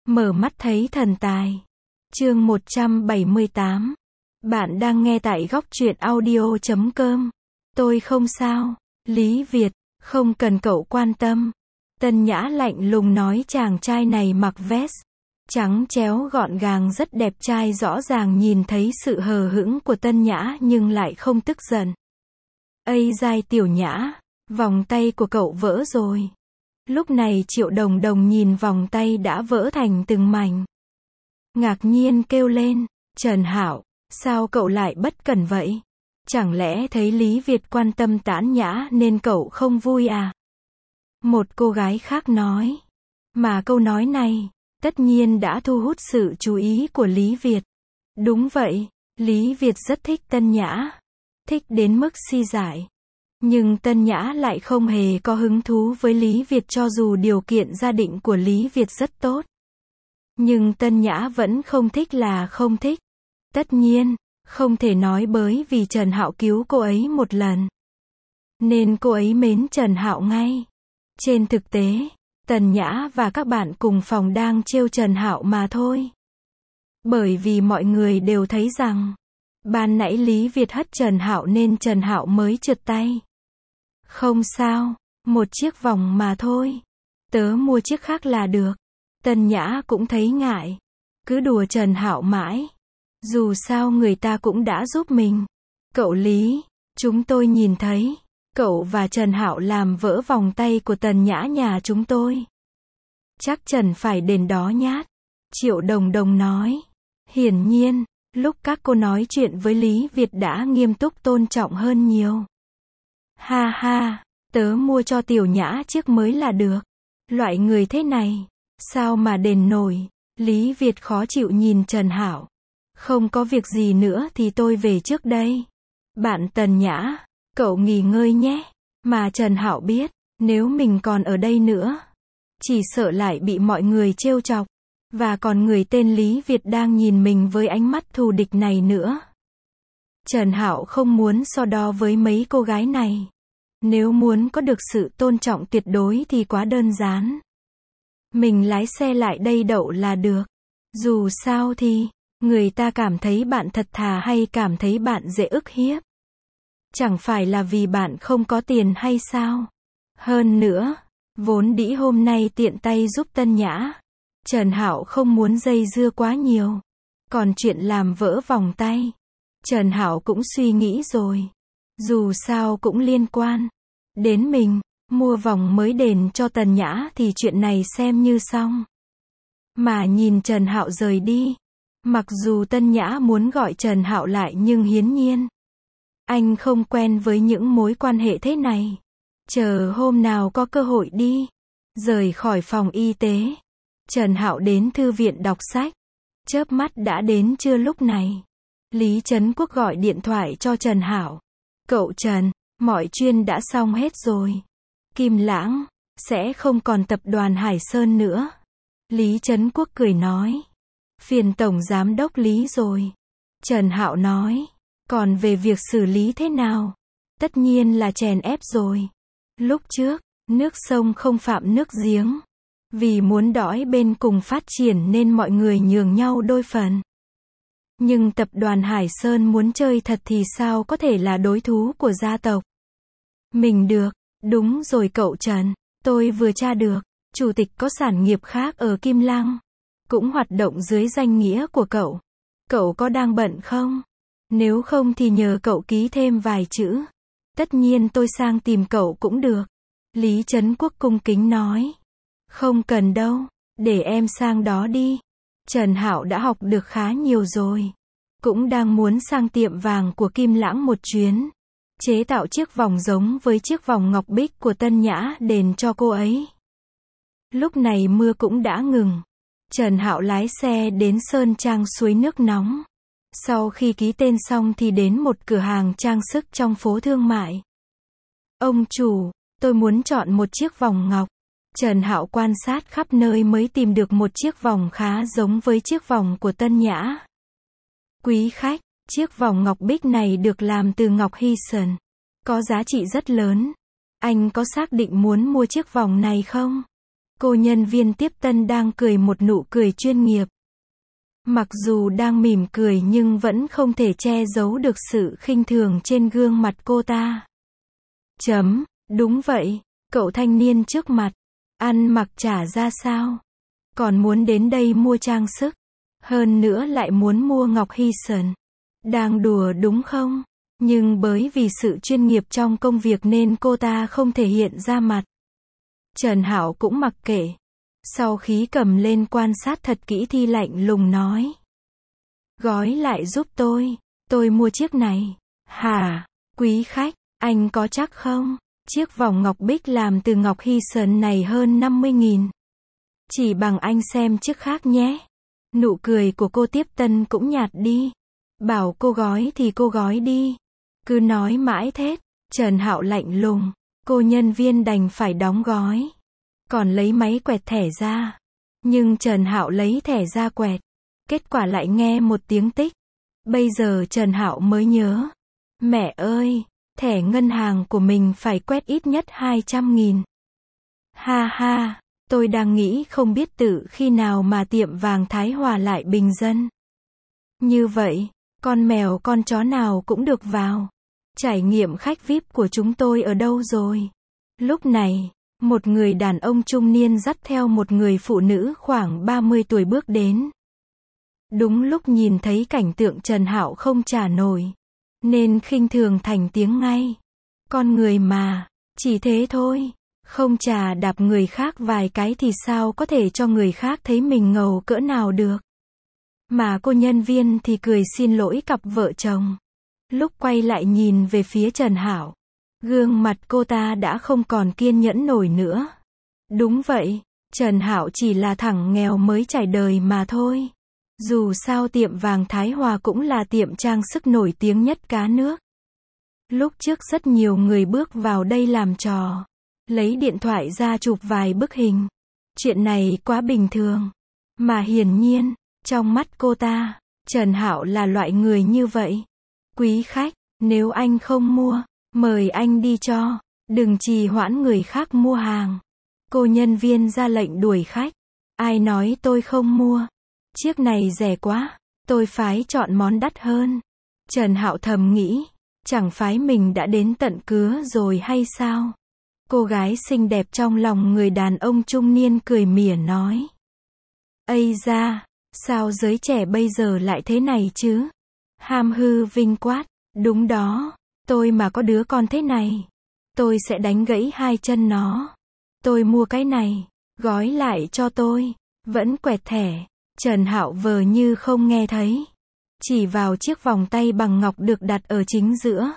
Mở mắt thấy thần tài. Chương 178. Bạn đang nghe tại góc truyện audio.com. Tôi không sao. Lý Việt, không cần cậu quan tâm. Tân Nhã lạnh lùng nói, chàng trai này mặc vest trắng chéo gọn gàng rất đẹp trai, rõ ràng nhìn thấy sự hờ hững của Tân Nhã nhưng lại không tức giận. Ây giai Tiểu Nhã, vòng tay của cậu vỡ rồi. Lúc này Triệu Đồng Đồng nhìn vòng tay đã vỡ thành từng mảnh. Ngạc nhiên kêu lên, Trần Hạo, sao cậu lại bất cẩn vậy? Chẳng lẽ thấy Lý Việt quan tâm Tản Nhã nên cậu không vui à? Một cô gái khác nói. Mà câu nói này, tất nhiên đã thu hút sự chú ý của Lý Việt. Đúng vậy, Lý Việt rất thích Tân Nhã. Thích đến mức si dại. Nhưng Tân Nhã lại không hề có hứng thú với Lý Việt cho dù điều kiện gia đình của Lý Việt rất tốt. Nhưng Tân Nhã vẫn không thích là không thích. Tất nhiên, không thể nói bởi vì Trần Hạo cứu cô ấy một lần nên cô ấy mến Trần Hạo ngay. Trên thực tế, Tân Nhã và các bạn cùng phòng đang trêu Trần Hạo mà thôi. Bởi vì mọi người đều thấy rằng ban nãy Lý Việt hất Trần Hạo nên Trần Hạo mới trượt tay. Không sao, một chiếc vòng mà thôi. Tớ mua chiếc khác là được. Tân Nhã cũng thấy ngại. Cứ đùa Trần Hạo mãi. Dù sao người ta cũng đã giúp mình. Cậu Lý, chúng tôi nhìn thấy cậu và Trần Hạo làm vỡ vòng tay của Tân Nhã nhà chúng tôi. Chắc Trần phải đền đó nhát. Triệu Đồng Đồng nói. Hiển nhiên, lúc các cô nói chuyện với Lý Việt đã nghiêm túc tôn trọng hơn nhiều. Ha ha, tớ mua cho Tiểu Nhã chiếc mới là được. Loại người thế này, sao mà đền nổi. Lý Việt khó chịu nhìn Trần Hạo. Không có việc gì nữa thì tôi về trước đây. Bạn Tân Nhã, cậu nghỉ ngơi nhé. Mà Trần Hạo biết, nếu mình còn ở đây nữa, chỉ sợ lại bị mọi người trêu chọc. Và còn người tên Lý Việt đang nhìn mình với ánh mắt thù địch này nữa. Trần Hạo không muốn so đo với mấy cô gái này. Nếu muốn có được sự tôn trọng tuyệt đối thì quá đơn giản. Mình lái xe lại đây đậu là được. Dù sao thì, người ta cảm thấy bạn thật thà hay cảm thấy bạn dễ ức hiếp? Chẳng phải là vì bạn không có tiền hay sao? Hơn nữa, vốn dĩ hôm nay tiện tay giúp Tân Nhã. Trần Hạo không muốn dây dưa quá nhiều. Còn chuyện làm vỡ vòng tay, Trần Hạo cũng suy nghĩ rồi. Dù sao cũng liên quan đến mình, mua vòng mới đền cho Tân Nhã thì chuyện này xem như xong. Mà nhìn Trần Hạo rời đi, mặc dù Tân Nhã muốn gọi Trần Hạo lại nhưng hiển nhiên anh không quen với những mối quan hệ thế này. Chờ hôm nào có cơ hội đi. Rời khỏi phòng y tế, Trần Hạo đến thư viện đọc sách. Chớp mắt đã đến trưa lúc này. Lý Trấn Quốc gọi điện thoại cho Trần Hạo. Cậu Trần, mọi chuyện đã xong hết rồi. Kim Lãng sẽ không còn tập đoàn Hải Sơn nữa. Lý Trấn Quốc cười nói. Phiền Tổng Giám đốc Lý rồi. Trần Hạo nói. Còn về việc xử lý thế nào? Tất nhiên là chèn ép rồi. Lúc trước, nước sông không phạm nước giếng. Vì muốn đói bên cùng phát triển nên mọi người nhường nhau đôi phần. Nhưng tập đoàn Hải Sơn muốn chơi thật thì sao có thể là đối thủ của gia tộc mình được. Đúng rồi cậu Trần, tôi vừa tra được, chủ tịch có sản nghiệp khác ở Kim Lăng, cũng hoạt động dưới danh nghĩa của cậu. Cậu có đang bận không? Nếu không thì nhờ cậu ký thêm vài chữ. Tất nhiên tôi sang tìm cậu cũng được. Lý Trấn Quốc cung kính nói. Không cần đâu, để em sang đó đi. Trần Hạo đã học được khá nhiều rồi. Cũng đang muốn sang tiệm vàng của Kim Lãng một chuyến. Chế tạo chiếc vòng giống với chiếc vòng ngọc bích của Tân Nhã đền cho cô ấy. Lúc này mưa cũng đã ngừng. Trần Hạo lái xe đến Sơn Trang suối nước nóng. Sau khi ký tên xong thì đến một cửa hàng trang sức trong phố thương mại. Ông chủ, tôi muốn chọn một chiếc vòng ngọc. Trần Hạo quan sát khắp nơi mới tìm được một chiếc vòng khá giống với chiếc vòng của Tân Nhã. Quý khách, chiếc vòng ngọc bích này được làm từ ngọc hy sần. Có giá trị rất lớn. Anh có xác định muốn mua chiếc vòng này không? Cô nhân viên tiếp tân đang cười một nụ cười chuyên nghiệp. Mặc dù đang mỉm cười nhưng vẫn không thể che giấu được sự khinh thường trên gương mặt cô ta. Đúng vậy, cậu thanh niên trước mặt. Ăn mặc chả ra sao. Còn muốn đến đây mua trang sức. Hơn nữa lại muốn mua ngọc hy sần. Đang đùa đúng không? Nhưng bởi vì sự chuyên nghiệp trong công việc nên cô ta không thể hiện ra mặt. Trần Hạo cũng mặc kệ. Sau khi cầm lên quan sát thật kỹ thì lạnh lùng nói. Gói lại giúp tôi mua chiếc này. Hả, quý khách, anh có chắc không? Chiếc vòng ngọc bích làm từ ngọc hy sần này hơn 50.000. Chỉ bằng anh xem chiếc khác nhé. Nụ cười của cô tiếp tân cũng nhạt đi. Bảo cô gói thì cô gói đi. Cứ nói mãi thế. Trần Hạo lạnh lùng. Cô nhân viên đành phải đóng gói. Còn lấy máy quẹt thẻ ra. Nhưng Trần Hạo lấy thẻ ra quẹt. Kết quả lại nghe một tiếng tích. Bây giờ Trần Hạo mới nhớ. Mẹ ơi, thẻ ngân hàng của mình phải quét ít nhất 200.000. Ha ha, tôi đang nghĩ không biết từ khi nào mà tiệm vàng Thái Hòa lại bình dân. Như vậy, con mèo con chó nào cũng được vào. Trải nghiệm khách VIP của chúng tôi ở đâu rồi? Lúc này, một người đàn ông trung niên dắt theo một người phụ nữ khoảng 30 tuổi bước đến. Đúng lúc nhìn thấy cảnh tượng Trần Hạo không trả nổi. Nên khinh thường thành tiếng ngay. Con người mà, chỉ thế thôi. Không chà đạp người khác vài cái thì sao có thể cho người khác thấy mình ngầu cỡ nào được. Mà cô nhân viên thì cười xin lỗi cặp vợ chồng. Lúc quay lại nhìn về phía Trần Hạo, gương mặt cô ta đã không còn kiên nhẫn nổi nữa. Đúng vậy, Trần Hạo chỉ là thằng nghèo mới trải đời mà thôi. Dù sao tiệm vàng Thái Hòa cũng là tiệm trang sức nổi tiếng nhất cả nước. Lúc trước rất nhiều người bước vào đây làm trò. Lấy điện thoại ra chụp vài bức hình. Chuyện này quá bình thường. Mà hiển nhiên, trong mắt cô ta, Trần Hạo là loại người như vậy. Quý khách, nếu anh không mua, mời anh đi cho. Đừng trì hoãn người khác mua hàng. Cô nhân viên ra lệnh đuổi khách. Ai nói tôi không mua? Chiếc này rẻ quá, tôi phái chọn món đắt hơn. Trần Hạo thầm nghĩ, chẳng phái mình đã đến tận cửa rồi hay sao? Cô gái xinh đẹp trong lòng người đàn ông trung niên cười mỉa nói. Ây da, sao giới trẻ bây giờ lại thế này chứ? Ham hư vinh quát, đúng đó, tôi mà có đứa con thế này, tôi sẽ đánh gãy hai chân nó. Tôi mua cái này, gói lại cho tôi, vẫn quẹt thẻ. Trần Hạo vờ như không nghe thấy. Chỉ vào chiếc vòng tay bằng ngọc được đặt ở chính giữa.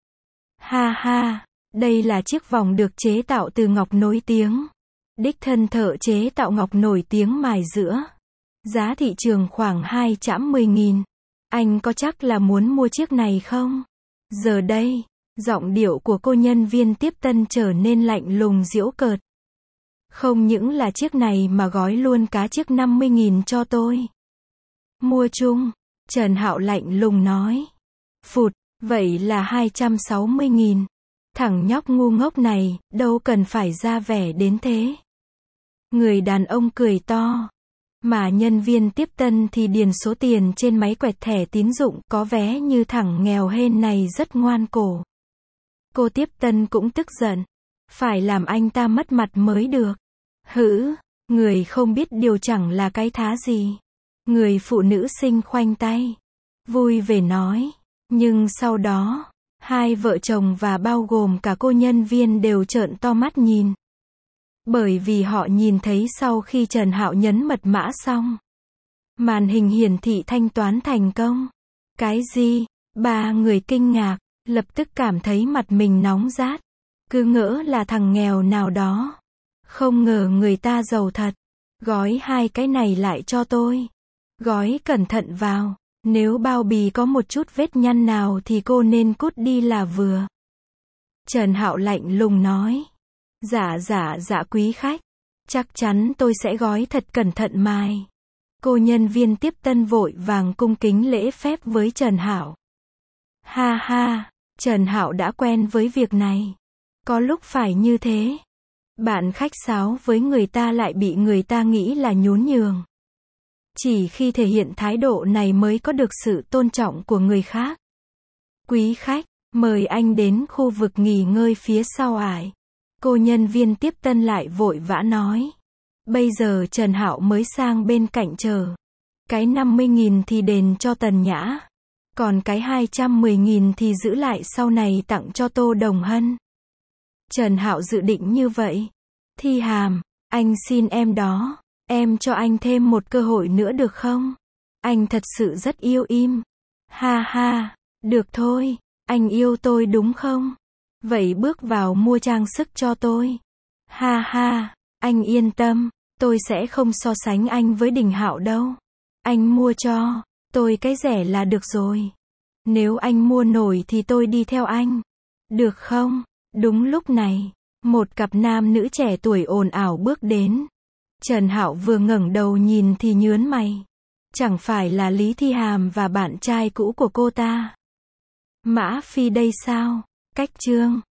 Ha ha, đây là chiếc vòng được chế tạo từ ngọc nổi tiếng. Đích thân thợ chế tạo ngọc nổi tiếng mài giữa. Giá thị trường khoảng 210.000. Anh có chắc là muốn mua chiếc này không? Giờ đây, giọng điệu của cô nhân viên tiếp tân trở nên lạnh lùng giễu cợt. Không những là chiếc này mà gói luôn cả chiếc 50.000 cho tôi. Mua chung, Trần Hạo lạnh lùng nói. Phụt, vậy là 260.000. Thằng nhóc ngu ngốc này, đâu cần phải ra vẻ đến thế. Người đàn ông cười to. Mà nhân viên tiếp tân thì điền số tiền trên máy quẹt thẻ tín dụng, có vẻ như thằng nghèo hên này rất ngoan cổ. Cô tiếp tân cũng tức giận. Phải làm anh ta mất mặt mới được. Hử, người không biết điều chẳng là cái thá gì. Người phụ nữ xinh khoanh tay. Vui vẻ nói. Nhưng sau đó, hai vợ chồng và bao gồm cả cô nhân viên đều trợn to mắt nhìn. Bởi vì họ nhìn thấy sau khi Trần Hạo nhấn mật mã xong, màn hình hiển thị thanh toán thành công. Cái gì? Ba người kinh ngạc, lập tức cảm thấy mặt mình nóng rát. Cứ ngỡ là thằng nghèo nào đó. Không ngờ người ta giàu thật. Gói hai cái này lại cho tôi. Gói cẩn thận vào. Nếu bao bì có một chút vết nhăn nào thì cô nên cút đi là vừa. Trần Hạo lạnh lùng nói. Dạ quý khách. Chắc chắn tôi sẽ gói thật cẩn thận mài. Cô nhân viên tiếp tân vội vàng cung kính lễ phép với Trần Hạo. Ha ha, Trần Hạo đã quen với việc này. Có lúc phải như thế. Bạn khách sáo với người ta lại bị người ta nghĩ là nhún nhường. Chỉ khi thể hiện thái độ này mới có được sự tôn trọng của người khác. Quý khách, mời anh đến khu vực nghỉ ngơi phía sau ải. Cô nhân viên tiếp tân lại vội vã nói. Bây giờ Trần Hạo mới sang bên cạnh chờ. Cái 50.000 thì đền cho Tần Nhã. Còn cái 210.000 thì giữ lại sau này tặng cho Tô Đồng Hân. Trần Hạo dự định như vậy. Thi Hàm, anh xin em đó. Em cho anh thêm một cơ hội nữa được không? Anh thật sự rất yêu em. Ha ha, được thôi, anh yêu tôi đúng không? Vậy bước vào mua trang sức cho tôi. Ha ha, anh yên tâm, tôi sẽ không so sánh anh với Đình Hạo đâu. Anh mua cho tôi cái rẻ là được rồi. Nếu anh mua nổi thì tôi đi theo anh. Được không? Đúng lúc này, một cặp nam nữ trẻ tuổi ồn ào bước đến. Trần Hạo vừa ngẩng đầu nhìn thì nhớn mày. Chẳng phải là Lý Thi Hàm và bạn trai cũ của cô ta? Mã Phi đây sao? Cách Trương.